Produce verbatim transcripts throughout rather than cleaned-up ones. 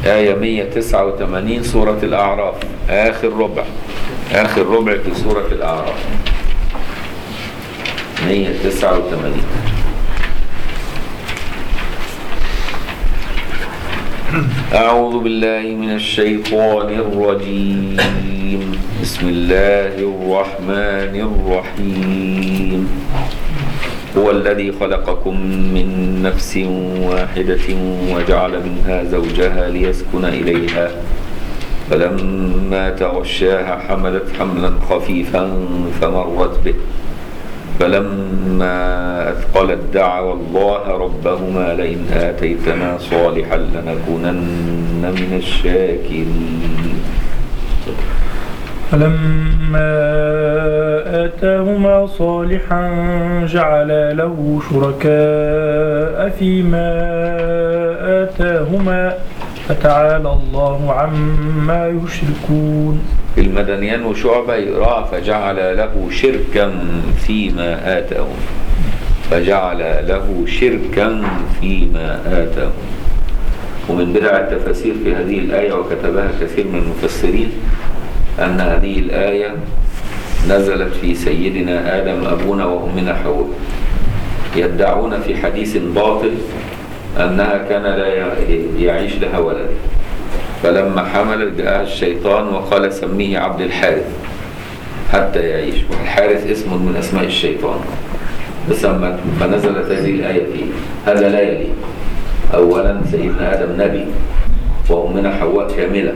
آية مئة وتسعة وثمانين سورة الأعراف، آخر ربع آخر ربع في سورة الأعراف، مئة وتسعة وثمانين. أعوذ بالله من الشيطان الرجيم. بسم الله الرحمن الرحيم. هو الذي خلقكم من نفس واحدة وجعل منها زوجها ليسكن إليها فلما تغشاها حملت حملا خفيفا فمرت به فلما أثقلت دعوا الله ربهما لئن آتيتنا صالحا لنكونن من الشاكرين. فلما آتاهما صالحا جعل له شركاء فيما آتاهما فتعالى الله عما يشركون. في المدنيان وشعبة يقرأ فجعل له شركا فيما آتاهم، فجعل له شركا فيما آتاهم. ومن بدع التفاسير في هذه الآية وكتبها كثير من المفسرين أن هذه الآية نزلت في سيدنا آدم أبونا وأمنا حواء، يدعون في حديث باطل أنها كان لا يعيش لها ولد، فلما حملت جاءها الشيطان وقال سميه عبد الحارث حتى يعيش، والحارث اسم من أسماء الشيطان فسمت، فنزلت هذه الآية فيه. هذا لا يلي. أولا سيدنا آدم نبي وأمنا حواء كاملة،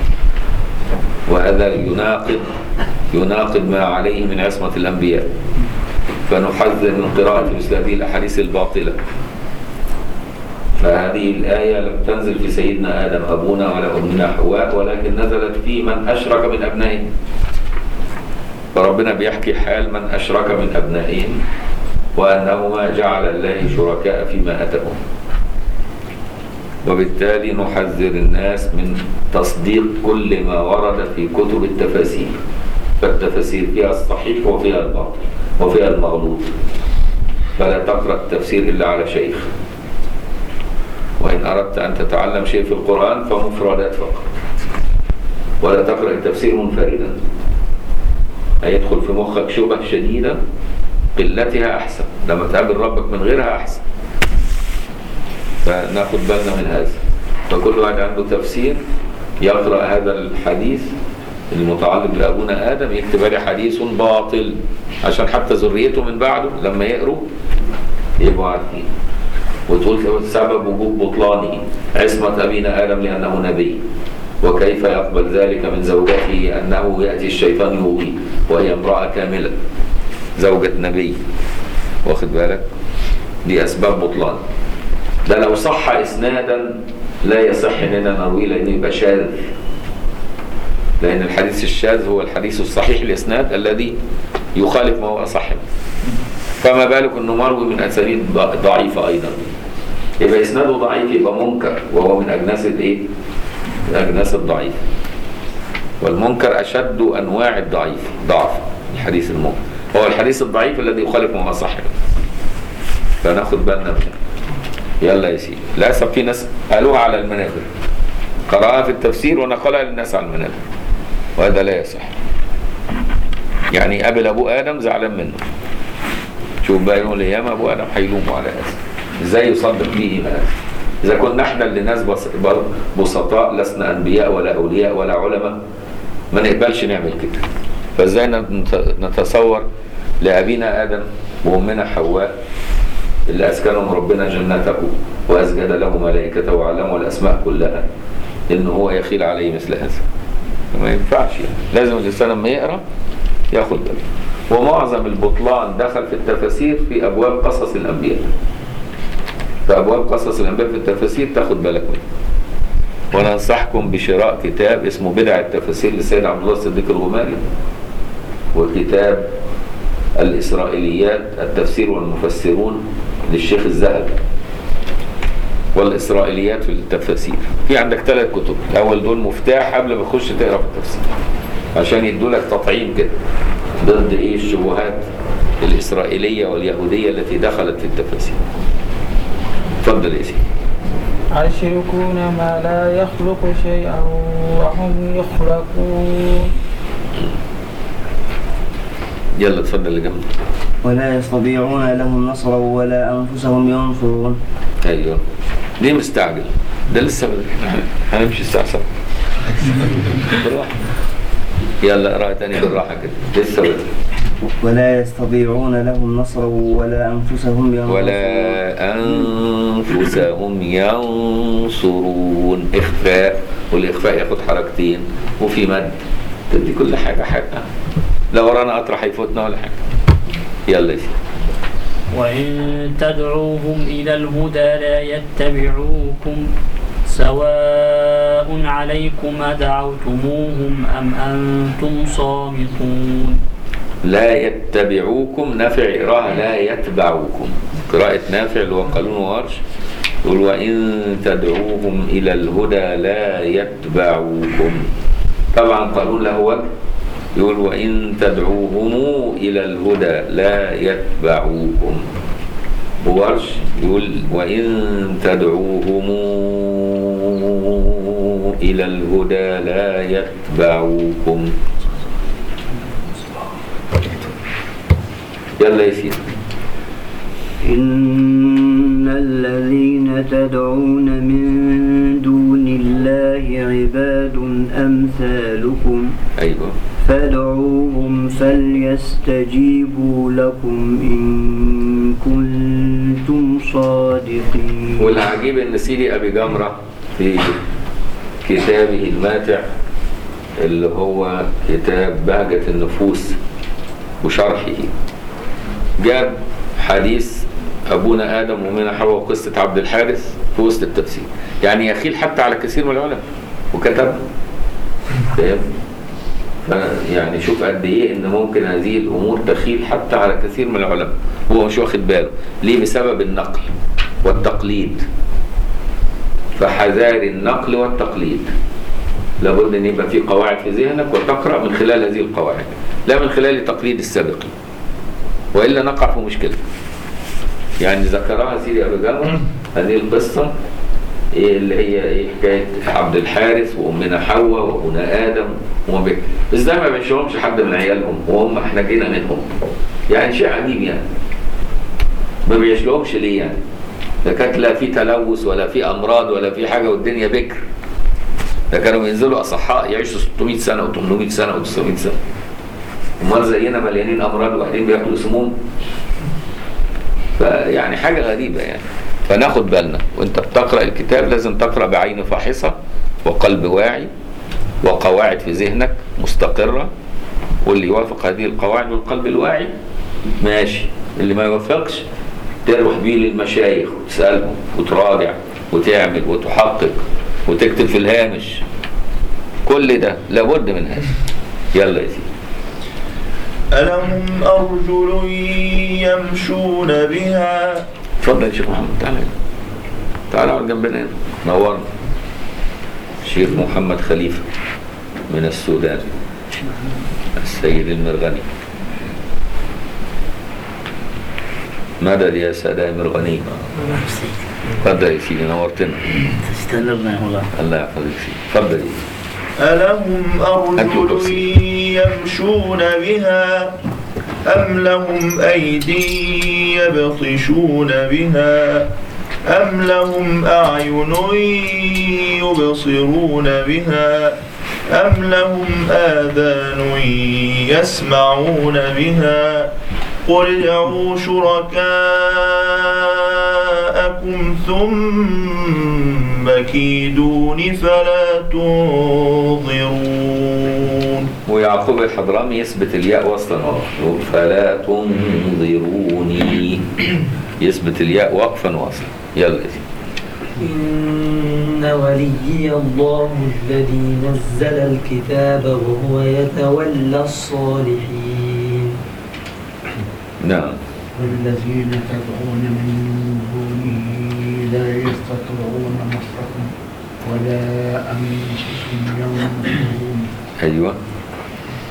وهذا يناقض يناقض ما عليه من عصمة الأنبياء، فنحذر من قراءة مثل هذه الأحاديث الباطلة. فهذه الآية لم تنزل في سيدنا آدم أبونا ولا أمنا حواء، ولكن نزلت في من أشرك من أبنائهم، فربنا بيحكي حال من أشرك من أبنائهم وأنهما جعل الله شركاء فيما آتاهم. وبالتالي نحذر الناس من تصديق كل ما ورد في كتب التفاسير، فالتفاسير فيها الصحيح وفيها الباطل وفيها المغلوط، فلا تقرأ التفسير إلا على شيخ. وإن أردت أن تتعلم شيء في القرآن فمفردات فقط، ولا تقرأ التفسير منفردا، هيدخل في مخك شبه شديدة قلتها أحسن، لما تقابل ربك من غيرها أحسن. فناخد بالنا من هذا. فكل واحد عنده تفسير يقرأ هذا الحديث المتعلق بأبونا آدم يكتب لي حديث باطل، عشان حتى ذريته من بعده لما يقروا يبقوا عارفين. وتقول سبب وجوب بطلانه عصمة أبينا آدم لأنه نبي، وكيف يقبل ذلك من زوجته أنه يأتي الشيطان يوغي وهي امرأة كاملة زوجة نبي، واخد بالك؟ دي أسباب بطلان. ده لو صح إسنادا لا يصح إننا نرويه لأنه يبقى شاذ، لأن الحديث الشاذ هو الحديث الصحيح الإسناد الذي يخالف ما هو صحيح، فما بالك إنه مروي من أسانيد ضعيفة أيضا، يبقى إسناده ضعيف، يبقى منكر، وهو من أجناس الإيه؟ من أجناس الضعيف. والمنكر أشد أنواع الضعيف ضعف. الحديث المنكر هو الحديث الضعيف الذي يخالف ما هو صحيح، فناخد بالنا منه. يلا يا سيدي. للأسف في ناس قالوها على المنابر، قرأها في التفسير ونقلها للناس على المنابر، وهذا لا يصح. يعني قابل أبو آدم زعلان منه، شوف بقى يوم القيامة أبو آدم هيلومه على هذا، إزاي يصدق به هذا؟ إذا كنا إحنا اللي ناس بسطاء لسنا أنبياء ولا أولياء ولا علماء ما نقبلش نعمل كده، فإزاي نتصور لأبينا آدم وأمنا حواء اللي أسكنهم ربنا جنته وأسجد له ملائكته وعلمه الأسماء كلها إن هو يخيل عليه مثل هذا؟ ما ينفعش يعني. لازم الإنسان لما يقرأ ياخد باله. ومعظم البطلان دخل في التفاسير في أبواب قصص الأنبياء، في أبواب قصص الأنبياء في التفاسير تاخد بالك منه. وأنا أنصحكم بشراء كتاب اسمه بدع التفاسير للسيد عبد الله الصديق الغماري، وكتاب الإسرائيليات التفسير والمفسرون للشيخ الذهبي، والإسرائيليات في التفاسير. في عندك ثلاث كتب، الأول دول مفتاح قبل ما تخش تقرأ في التفسير، عشان يدولك تطعيم كده ضد إيه الشبهات الإسرائيلية واليهودية التي دخلت في التفاسير. اتفضل يا سيدي. أيشركون ما لا يخلق شيئا وهم يخلقون. يلا اتفضل اللي جنبك. ولا يستطيعون لهم نصرا ولا أنفسهم ينصرون. ايوه ليه مستعجل؟ ده لسه بدري، هنمشي الساعة سبعة. بالراحة. يلا اقرأ تاني بالراحة كده، لسه بدري. ولا يستطيعون لهم نصرا ولا أنفسهم ينصرون. ولا أنفسهم ينصرون. إخفاء، والإخفاء ياخد حركتين وفي مد، تدي كل حاجة حاجة. لا ورانا قطر هيفوتنا ولا حاجة. يلا يا سيدي. وإن تدعوهم إلى الهدى لا يتبعوكم سواء عليكم أدعوتموهم أم أنتم صامتون. لا يتبعوكم، نافع قراءة لا يتبعوكم، قراءة نافع اللي هو قالون وورش يقول وإن تدعوهم إلى الهدى لا يتبعوكم. طبعا قالون له وجه يقول وإن تدعوهم إلى الهدى لا يتبعوكم. وورش يقول وإن تدعوهم إلى الهدى لا يتبعوكم. يلا يا سيدي. إن الذين تدعون من دون الله عباد أمثالكم. أيوة. فادعوهم فليستجيبوا لكم إن كنتم صادقين. والعجيب إن سيدي أبي جمرة في كتابه الماتع اللي هو كتاب بهجة النفوس وشرحه جاب حديث أبونا آدم ومنا حواء وقصة عبد الحارث في وسط التفسير، يعني يخيل حتى على كثير من العلماء وكتب. فاهم؟ يعني شوف قد إيه إن ممكن هذه الأمور تخيل حتى على كثير من العلماء هو مش واخد باله. ليه؟ بسبب النقل والتقليد. فحذار النقل والتقليد، لابد أن يبقى في قواعد في ذهنك وتقرأ من خلال هذه القواعد لا من خلال تقليد السابقين، وإلا نقع في مشكلة. يعني ذكرها سيدي أبو جمرة هذه القصة إيه اللي هي إيه حكاية عبد الحارث وأمنا حواء وأبونا آدم وما بك، بس ده ما بينشرهمش حد من عيالهم وهم احنا جينا منهم، يعني شيء عجيب. يعني ما بيعيشلهمش ليه؟ يعني ده كانت لا في تلوث ولا في أمراض ولا في حاجة والدنيا بكر. ده كانوا بينزلوا أصحاء يعيشوا ستمائة سنة وثمانمائة سنة وتسعمائة سنة. امال زينا مليانين امراض وبعدين بياكلوا سموم. فيعني حاجه غريبه يعني. فناخد بالنا وانت بتقرا الكتاب لازم تقرا بعين فاحصه وقلب واعي وقواعد في ذهنك مستقره، واللي يوافق هذه القواعد والقلب الواعي ماشي، اللي ما يوافقش تروح بيه للمشايخ وتسالهم وتراجع وتعمل وتحقق وتكتب في الهامش. كل ده لابد من هذا. يلا يا سيدي. ألهم أرجل يمشون بها. اتفضل يا شيخ محمد، تعالى تعالى على جنبنا هنا، نورنا. الشيخ محمد خليفة من السودان، السيد المرغني. مدد يا سادة يا مرغني. اتفضل يا سيدي، نورتنا. تستمرنا يا مولانا. الله يحفظك سيدي، اتفضل يا سيدي. ألهم أرجل يمشون بها أم لهم أيدي يبطشون بها أم لهم أعين يبصرون بها أم لهم آذان يسمعون بها قل ادعوا شركاءكم ثم كيدون فلا تنظرون. ويعقوب الحضرمي يثبت الياء وصلا يقول فلا تنظروني، يثبت الياء وقفا وصلا. يلا إن وليي الله الذي نزل الكتاب وهو يتولى الصالحين. نعم. والذين تدعون من دونه لا يستطيعون نصركم ولا أنفسهم ينصرون. أيوة.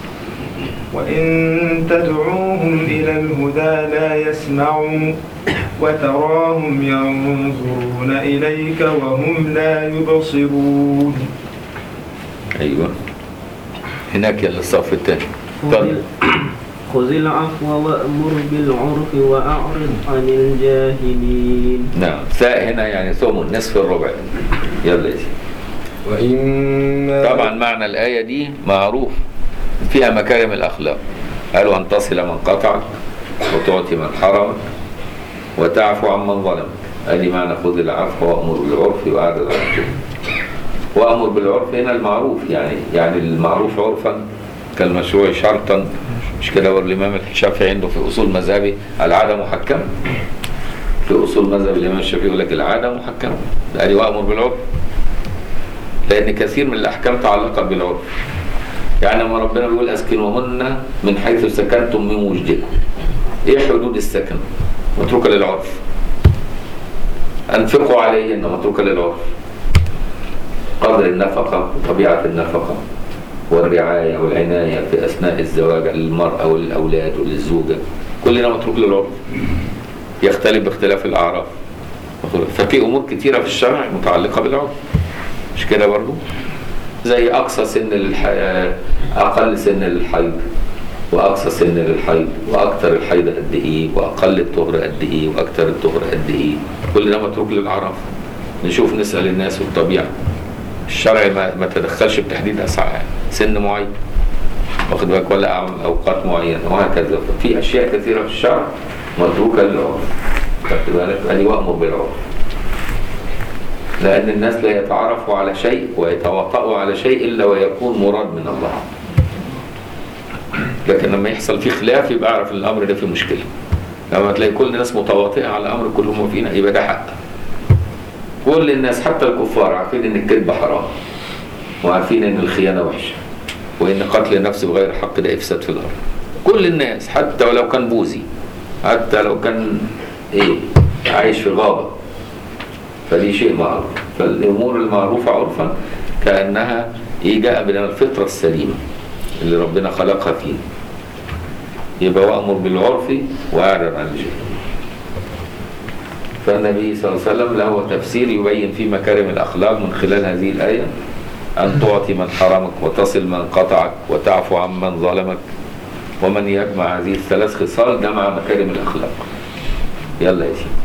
وإن تدعوهم إلى الهدى لا يسمعوا وتراهم ينظرون إليك وهم لا يبصرون. أيوة هناك الصف الثاني. خذ العفو وأمر بالعرف وأعرض عن الجاهلين. نعم ساء هنا يعني ثمن نصف الربع. يلا يا سيدي. وإن طبعا معنى الآية دي معروف فيها مكارم الأخلاق. قالوا أن تصل من قطعك وتعطي من حرمك وتعفو عمن ظلمك. ادي معنى خذ العفو وأمر بالعرف وأعرض عن الجاهلين. وأمر بالعرف هنا المعروف يعني يعني المعروف عرفا كالمشروع شرطا. مش كده؟ والإمام الشافعي عنده في أصول مذهبه العادة محكمة. في أصول مذهب الإمام الشافعي يقول لك العادة محكمة. ادي وأمر بالعرف لأن كثير من الأحكام تعلقت بالعرف. يعني لما ربنا بيقول أسكنوهن من حيث سكنتم من وجدكم، إيه حدود السكن؟ متروكة للعرف. أنفقوا عليهن متروكة للعرف. قدر النفقة وطبيعة النفقة والرعاية والعناية في أثناء الزواج للمرأة وللأولاد وللزوجة كلنا متروك للعرف، يختلف باختلاف الأعراف. ففي أمور كتيرة في الشرع متعلقة بالعرف. مش كده برضو؟ زي أقصى سن للحياة، أقل سن للحيض، وأقصى سن للحيض، وأكثر الحيض قد إيه، وأقل الطهر قد إيه، وأكثر الطهر قد إيه. كل ده متروك للأعراف. نشوف نسأل الناس والطبيعة. الشرع ما, ما تدخلش بتحديد أسعار سن معين، واخد بالك، ولا أوقات معينة وهكذا. في أشياء كثيرة في الشرع متروكة للعرف. خدت بالك؟ أدي وأمر بالعرف. لأن الناس لا يتعرفوا على شيء ويتواطؤوا على شيء إلا ويكون مراد من الله. لكن لما يحصل فيه خلاف يبقى أعرف الأمر ده فيه مشكلة. لما تلاقي كل الناس متواطئة على أمر كلهم موافقين يبقى ده حق. كل الناس حتى الكفار عارفين إن الكذب حرام، وعارفين إن الخيانة وحشة، وإن قتل النفس بغير حق ده إفساد في الأرض. كل الناس حتى ولو كان بوذي، حتى لو كان إيه عايش في غابة، فدي شيء معروف. فالأمور المعروفة عرفا كأنها إيه جاء من الفطرة السليمة اللي ربنا خلقها فيه. يبقى وأمر بالعرف وأعرض عن الجاهلين. فالنبي صلى الله عليه وسلم له تفسير يبين فيه مكارم الأخلاق من خلال هذه الآية: أن تعطي من حرمك وتصل من قطعك وتعفو عمن ظلمك. ومن يجمع هذه الثلاث خصال ده مع مكارم الأخلاق. يلا يا سيدي.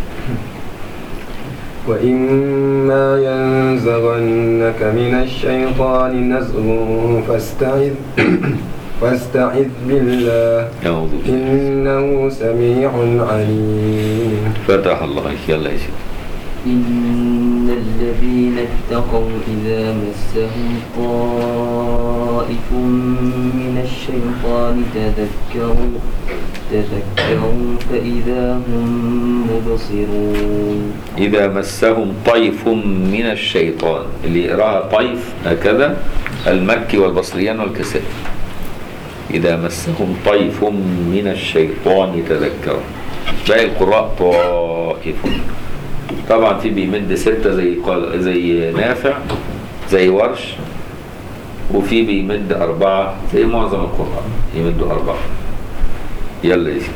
وإما ينزغنك من الشيطان نزغ فاستعذ فاستعذ بالله إنه سميع عليم. فتح الله. يلا يا سيدي. إن الذين اتقوا إذا مسهم طائف من الشيطان تذكروا تذكروا فإذا هم مبصرون. إذا مسهم طيف من الشيطان، اللي يقراها طيف هكذا المكي والبصريان والكسائي. إذا مسهم طيف من الشيطان تذكروا. باقي القراء طائف. طبعا في بيمد ستة زي قال زي نافع زي ورش، وفي بيمد أربعة زي معظم القراء يمدوا أربعة. يلا يا سيدي.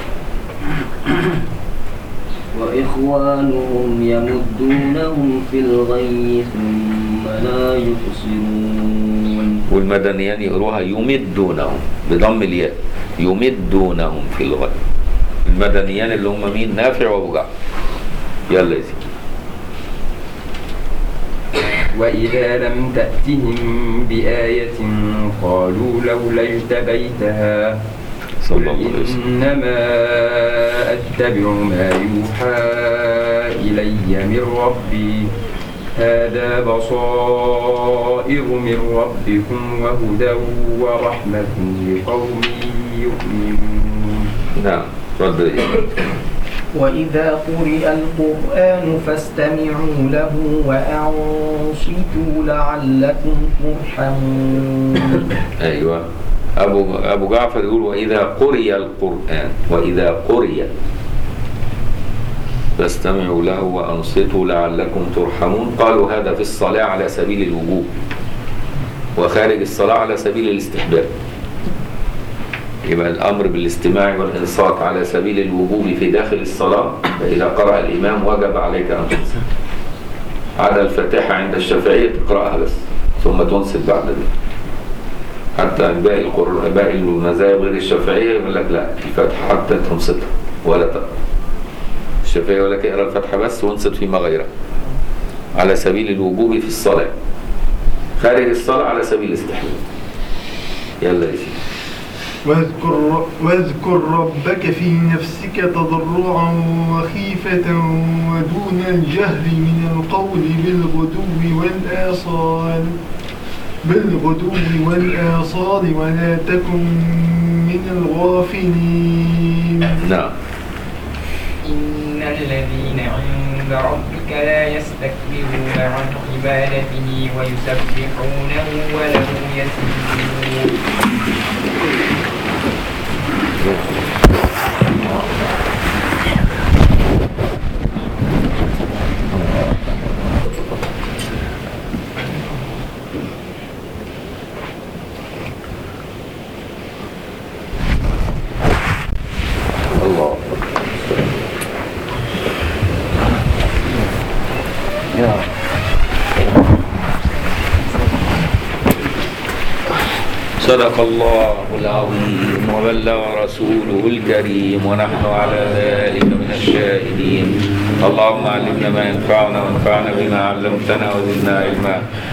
وإخوانهم يمدونهم في الغي ثم لا يقصرون. والمدنيان يقروها يمدونهم بضم الياء، يمدونهم في الغي. المدنيان اللي هم مين؟ نافع وابو جعفر. يلا يا سيدي. وإذا لم تأتهم بآية قالوا لولا اجتبيتها إنما أتبع ما يوحى إلي من ربي هذا بصائر من ربكم وهدى ورحمة لقوم يؤمنون. نعم تفضل. وإذا قرئ القرآن فاستمعوا له وأنصتوا لعلكم ترحمون. أيوة. أبو أبو جعفر يقول وإذا قرئ القرآن، وإذا قرئ فاستمعوا له وأنصتوا لعلكم ترحمون. قالوا هذا في الصلاة على سبيل الوجوب، وخارج الصلاة على سبيل الاستحباب. يبقى الأمر بالاستماع والإنصات على سبيل الوجوب في داخل الصلاة، فإذا قرأ الإمام وجب عليك أن تنصت. عدا الفاتحة عند الشافعية تقرأها بس ثم تنصت بعد ذلك. حتى باقي القرآن باقي المذاهب غير الشافعية يقول لك لا، الفاتحة حتى تنصتها ولا تقرأ. الشافعية يقول لك اقرأ الفاتحة بس وانصت فيما غيرها على سبيل الوجوب في الصلاة. خارج الصلاة على سبيل الاستحباب. يلا يا سيدي. واذكر, واذكر ربك في نفسك تضرعا وخيفة ودون الجهر من القول بالغدو والآصال بالغدو والآصال ولا تكن من الغافلين. نعم. إن الذين عند ربك لا يستكبرون عن عبادته ويسبحونه وله يسجدون. الله. يا صدق الله العظيم وبلغ رسوله الكريم ونحن على ذلك من الشاهدين. اللهم علمنا ما ينفعنا وانفعنا بما علمتنا وزدنا علما.